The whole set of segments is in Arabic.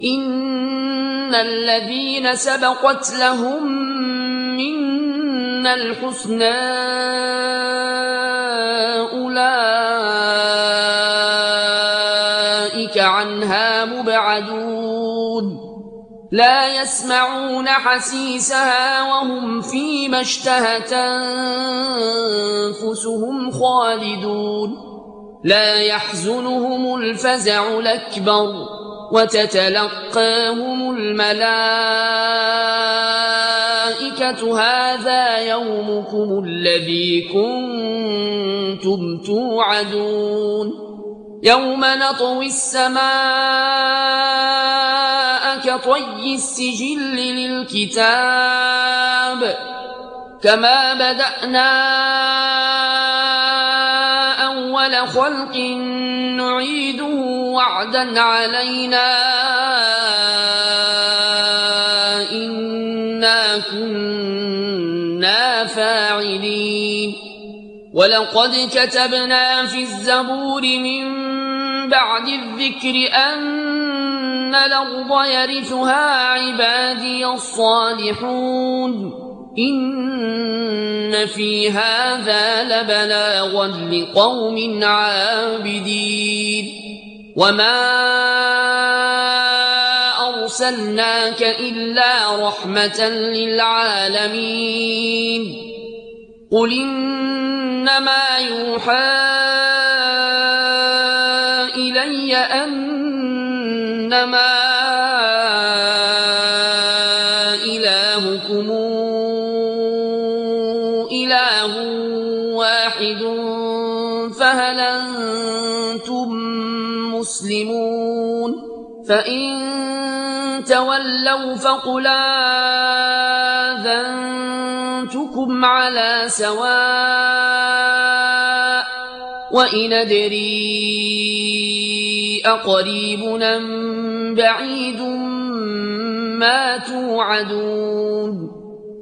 إن الذين سبقت لهم منا الحسنى أولئك عنها مبعدون لا يسمعون حسيسها وهم فيما اشتهت أنفسهم خالدون لا يحزنهم الفزع الأكبر وتتلقاهم الملائكة هذا يومكم الذي كنتم توعدون يوم نطوي السماء كطي السجل للكتاب كما بدأنا أول خلق نعيده وعدا علينا إنا كنا فاعلين ولقد كتبنا في الزبور من بعد الذكر أن الأرض يرثها عبادي الصالحون إن في هذا لبلاغا لقوم عابدين وما أرسلناك إلا رحمة للعالمين قل إنما يوحى إلي أنما إلهكم إله واحد فهل أنتم مسلمون فإن تولوا فقل آذنتكم على سواء وإن أدري أقريب أم بعيد ما توعدون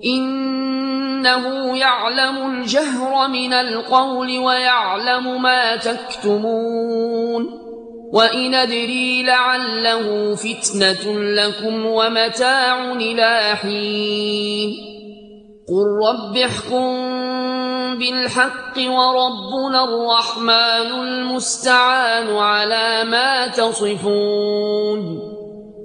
إنه يعلم الجهر من القول ويعلم ما تكتمون وإن أدري لعله فتنة لكم ومتاع إلى حين قل رب احكم بالحق وربنا الرحمن المستعان على ما تصفون